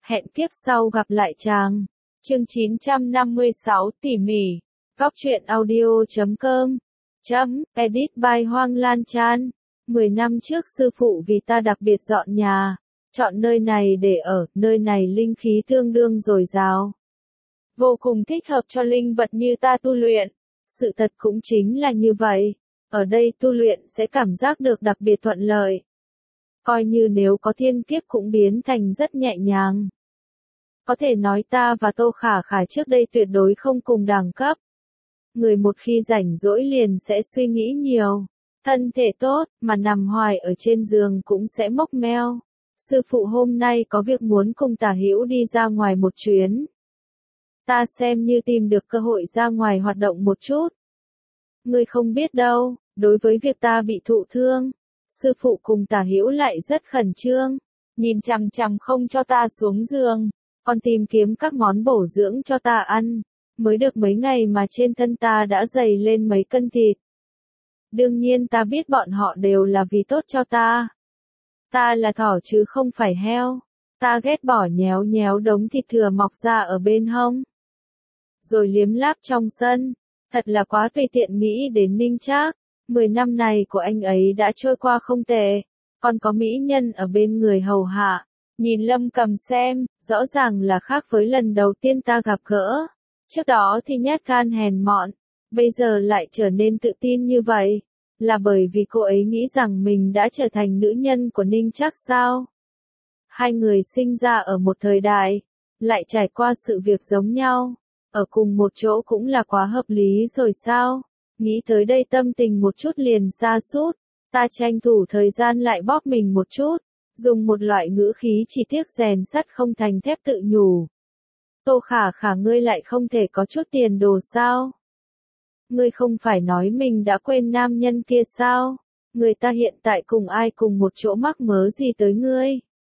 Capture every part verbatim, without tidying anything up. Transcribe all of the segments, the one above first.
Hẹn kiếp sau gặp lại chàng. Chương chín trăm năm mươi sáu tỉ mỉ. Góc truyện audio chấm com. Chấm, edit by Hoang Lan Chan. Mười năm trước sư phụ vì ta đặc biệt dọn nhà. Chọn nơi này để ở, nơi này linh khí tương đương dồi dào. Vô cùng thích hợp cho linh vật như ta tu luyện. Sự thật cũng chính là như vậy. Ở đây tu luyện sẽ cảm giác được đặc biệt thuận lợi. Coi như nếu có thiên kiếp cũng biến thành rất nhẹ nhàng. Có thể nói ta và Tô Khả Khả trước đây tuyệt đối không cùng đẳng cấp. Người một khi rảnh rỗi liền sẽ suy nghĩ nhiều. Thân thể tốt, mà nằm hoài ở trên giường cũng sẽ mốc meo. Sư phụ hôm nay có việc muốn cùng Tả Hữu đi ra ngoài một chuyến. Ta xem như tìm được cơ hội ra ngoài hoạt động một chút. Ngươi không biết đâu, đối với việc ta bị thụ thương, sư phụ cùng Tả Hữu lại rất khẩn trương, nhìn chằm chằm không cho ta xuống giường, còn tìm kiếm các món bổ dưỡng cho ta ăn. Mới được mấy ngày mà trên thân ta đã dày lên mấy cân thịt. Đương nhiên ta biết bọn họ đều là vì tốt cho ta. Ta là thỏ chứ không phải heo. Ta ghét bỏ nhéo nhéo đống thịt thừa mọc ra ở bên hông. Rồi liếm láp trong sân. Thật là quá tùy tiện nghĩ đến Ninh Trác. Mười năm này của anh ấy đã trôi qua không tệ. Còn có mỹ nhân ở bên người hầu hạ. Nhìn Lâm Cầm xem, rõ ràng là khác với lần đầu tiên ta gặp gỡ. Trước đó thì nhát gan hèn mọn, bây giờ lại trở nên tự tin như vậy, là bởi vì cô ấy nghĩ rằng mình đã trở thành nữ nhân của Ninh Trác sao? Hai người sinh ra ở một thời đại, lại trải qua sự việc giống nhau, ở cùng một chỗ cũng là quá hợp lý rồi sao? Nghĩ tới đây tâm tình một chút liền sa sút, ta tranh thủ thời gian lại bóp mình một chút, dùng một loại ngữ khí chỉ tiếc rèn sắt không thành thép tự nhủ. Tô Khả Khả ngươi lại không thể có chút tiền đồ sao? Ngươi không phải nói mình đã quên nam nhân kia sao? Người ta hiện tại cùng ai cùng một chỗ mắc mớ gì tới ngươi?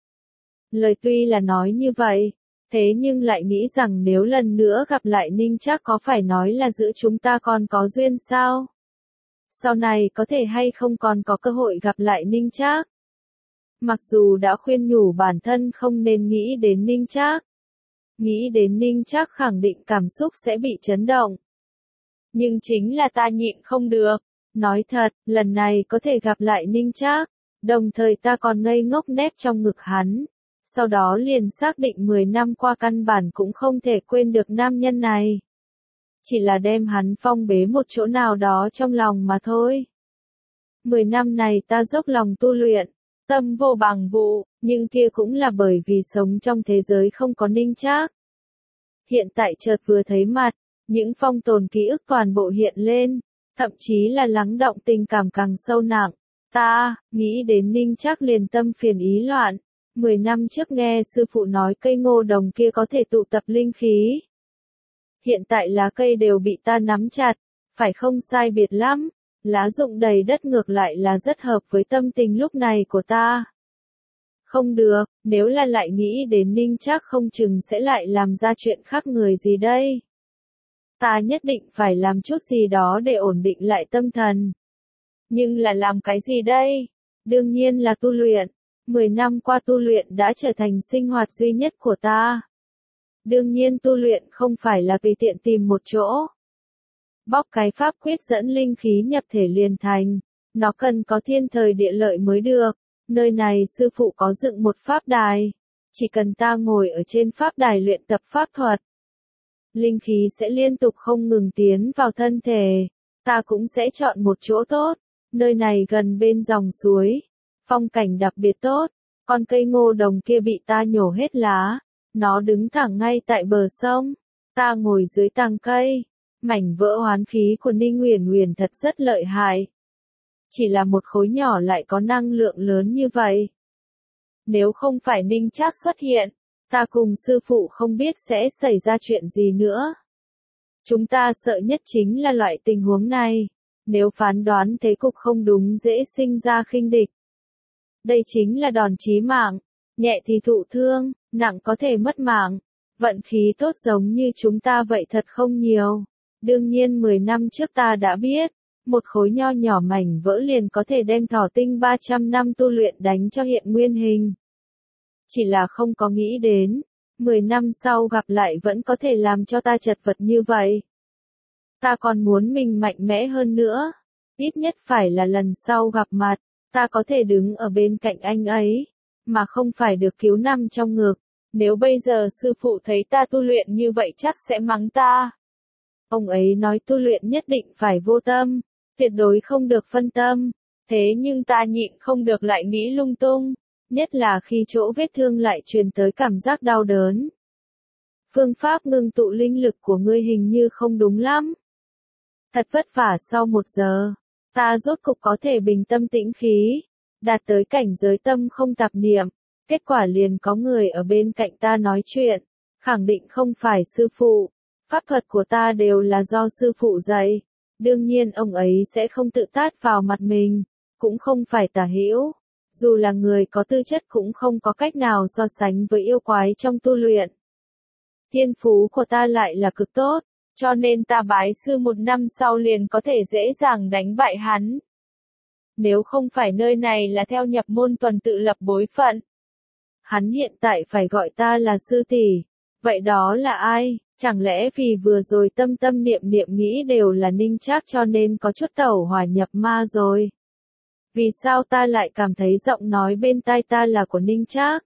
Lời tuy là nói như vậy, thế nhưng lại nghĩ rằng nếu lần nữa gặp lại Ninh Trác có phải nói là giữa chúng ta còn có duyên sao? Sau này có thể hay không còn có cơ hội gặp lại Ninh Trác? Mặc dù đã khuyên nhủ bản thân không nên nghĩ đến Ninh Trác. Nghĩ đến Ninh Trác khẳng định cảm xúc sẽ bị chấn động. Nhưng chính là ta nhịn không được. Nói thật, lần này có thể gặp lại Ninh Trác, đồng thời ta còn ngây ngốc nép trong ngực hắn. Sau đó liền xác định mười năm qua căn bản cũng không thể quên được nam nhân này. Chỉ là đem hắn phong bế một chỗ nào đó trong lòng mà thôi. Mười năm này ta dốc lòng tu luyện, tâm vô bằng vụ, nhưng kia cũng là bởi vì sống trong thế giới không có Ninh Trác. Hiện tại chợt vừa thấy mặt, những phong tồn ký ức toàn bộ hiện lên, thậm chí là lắng động tình cảm càng sâu nặng. Ta, nghĩ đến Ninh Trác liền tâm phiền ý loạn. Mười năm trước nghe sư phụ nói cây ngô đồng kia có thể tụ tập linh khí. Hiện tại lá cây đều bị ta nắm chặt, phải không sai biệt lắm. Lá rụng đầy đất ngược lại là rất hợp với tâm tình lúc này của ta. Không được, nếu là lại nghĩ đến Ninh Trác không chừng sẽ lại làm ra chuyện khác người gì đây. Ta nhất định phải làm chút gì đó để ổn định lại tâm thần. Nhưng là làm cái gì đây? Đương nhiên là tu luyện. Mười năm qua tu luyện đã trở thành sinh hoạt duy nhất của ta. Đương nhiên tu luyện không phải là tùy tiện tìm một chỗ. Bóc cái pháp quyết dẫn linh khí nhập thể liền thành. Nó cần có thiên thời địa lợi mới được. Nơi này sư phụ có dựng một pháp đài. Chỉ cần ta ngồi ở trên pháp đài luyện tập pháp thuật. Linh khí sẽ liên tục không ngừng tiến vào thân thể. Ta cũng sẽ chọn một chỗ tốt. Nơi này gần bên dòng suối. Phong cảnh đặc biệt tốt. Con cây ngô đồng kia bị ta nhổ hết lá. Nó đứng thẳng ngay tại bờ sông. Ta ngồi dưới tàng cây. Mảnh vỡ hoán khí của Ninh Uyển Uyển thật rất lợi hại. Chỉ là một khối nhỏ lại có năng lượng lớn như vậy. Nếu không phải Ninh Trác xuất hiện, ta cùng sư phụ không biết sẽ xảy ra chuyện gì nữa. Chúng ta sợ nhất chính là loại tình huống này. Nếu phán đoán thế cục không đúng dễ sinh ra khinh địch. Đây chính là đòn chí mạng. Nhẹ thì thụ thương, nặng có thể mất mạng. Vận khí tốt giống như chúng ta vậy thật không nhiều. Đương nhiên mười năm trước ta đã biết, một khối nho nhỏ mảnh vỡ liền có thể đem thỏ tinh ba trăm năm tu luyện đánh cho hiện nguyên hình. Chỉ là không có nghĩ đến, Mười năm sau gặp lại vẫn có thể làm cho ta chật vật như vậy. Ta còn muốn mình mạnh mẽ hơn nữa. Ít nhất phải là lần sau gặp mặt, ta có thể đứng ở bên cạnh anh ấy, mà không phải được cứu nằm trong ngực. Nếu bây giờ sư phụ thấy ta tu luyện như vậy chắc sẽ mắng ta. Ông ấy nói tu luyện nhất định phải vô tâm, tuyệt đối không được phân tâm. Thế nhưng ta nhịn không được lại nghĩ lung tung, nhất là khi chỗ vết thương lại truyền tới cảm giác đau đớn. Phương pháp ngưng tụ linh lực của ngươi hình như không đúng lắm. Thật vất vả sau một giờ, ta rốt cục có thể bình tâm tĩnh khí, đạt tới cảnh giới tâm không tạp niệm. Kết quả liền có người ở bên cạnh ta nói chuyện, khẳng định không phải sư phụ. Pháp thuật của ta đều là do sư phụ dạy. Đương nhiên ông ấy sẽ không tự tát vào mặt mình, cũng không phải tà hữu. Dù là người có tư chất cũng không có cách nào so sánh với yêu quái trong tu luyện. Thiên phú của ta lại là cực tốt, cho nên ta bái sư một năm sau liền có thể dễ dàng đánh bại hắn. Nếu không phải nơi này là theo nhập môn tuần tự lập bối phận, hắn hiện tại phải gọi ta là sư tỷ. Vậy đó là ai? Chẳng lẽ vì vừa rồi tâm tâm niệm niệm nghĩ đều là Ninh Trác cho nên có chút tẩu hỏa nhập ma rồi? Vì sao ta lại cảm thấy giọng nói bên tai ta là của Ninh Trác?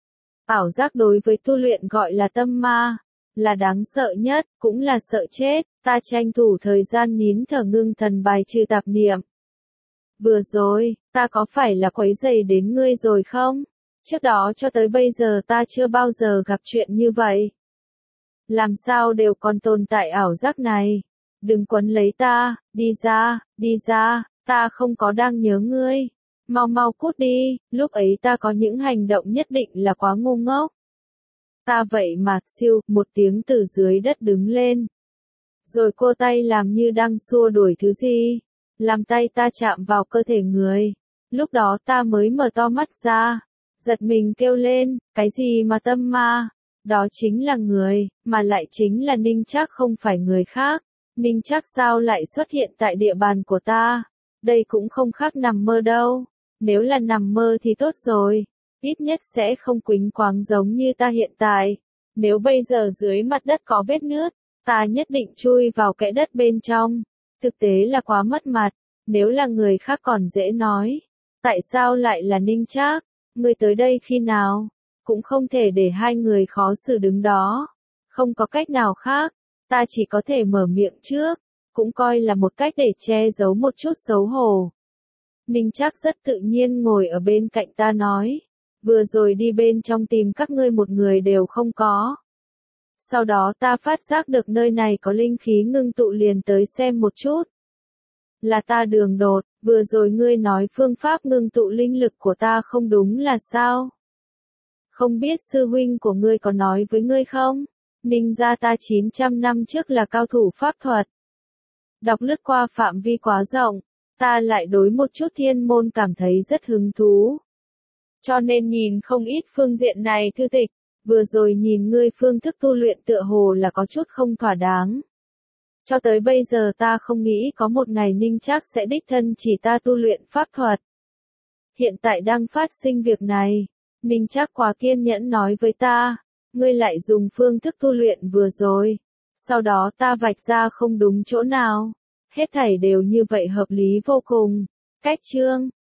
Ảo giác đối với tu luyện gọi là tâm ma, là đáng sợ nhất, cũng là sợ chết. Ta tranh thủ thời gian nín thở ngưng thần bài trừ tạp niệm. Vừa rồi, ta có phải là quấy rầy đến ngươi rồi không? Trước đó cho tới bây giờ ta chưa bao giờ gặp chuyện như vậy. Làm sao đều còn tồn tại ảo giác này? Đừng quấn lấy ta, đi ra, đi ra, ta không có đang nhớ ngươi. Mau mau cút đi, lúc ấy ta có những hành động nhất định là quá ngu ngốc. Ta vậy mà, siêu, một tiếng từ dưới đất đứng lên. Rồi cô tay làm như đang xua đuổi thứ gì. Làm tay ta chạm vào cơ thể người. Lúc đó ta mới mở to mắt ra. Giật mình kêu lên, cái gì mà tâm ma? Đó chính là người, mà lại chính là Ninh Trác không phải người khác. Ninh Trác sao lại xuất hiện tại địa bàn của ta? Đây cũng không khác nằm mơ đâu. Nếu là nằm mơ thì tốt rồi. Ít nhất sẽ không quỳnh quáng giống như ta hiện tại. Nếu bây giờ dưới mặt đất có vết nứt, ta nhất định chui vào kẽ đất bên trong. Thực tế là quá mất mặt. Nếu là người khác còn dễ nói. Tại sao lại là Ninh Trác? Ngươi tới đây khi nào? Cũng không thể để hai người khó xử đứng đó. Không có cách nào khác. Ta chỉ có thể mở miệng trước. Cũng coi là một cách để che giấu một chút xấu hổ. Ninh Trác rất tự nhiên ngồi ở bên cạnh ta nói. Vừa rồi đi bên trong tìm các ngươi một người đều không có. Sau đó ta phát giác được nơi này có linh khí ngưng tụ liền tới xem một chút. Là ta đường đột, vừa rồi ngươi nói phương pháp ngưng tụ linh lực của ta không đúng là sao? Không biết sư huynh của ngươi có nói với ngươi không? Ninh gia ta chín trăm năm trước là cao thủ pháp thuật. Đọc lướt qua phạm vi quá rộng, ta lại đối một chút thiên môn cảm thấy rất hứng thú. Cho nên nhìn không ít phương diện này thư tịch, vừa rồi nhìn ngươi phương thức tu luyện tựa hồ là có chút không thỏa đáng. Cho tới bây giờ ta không nghĩ có một ngày Ninh Trác sẽ đích thân chỉ ta tu luyện pháp thuật. Hiện tại đang phát sinh việc này, Ninh Trác quá kiên nhẫn nói với ta, ngươi lại dùng phương thức tu luyện vừa rồi. Sau đó ta vạch ra không đúng chỗ nào. Hết thảy đều như vậy hợp lý vô cùng. Cách chương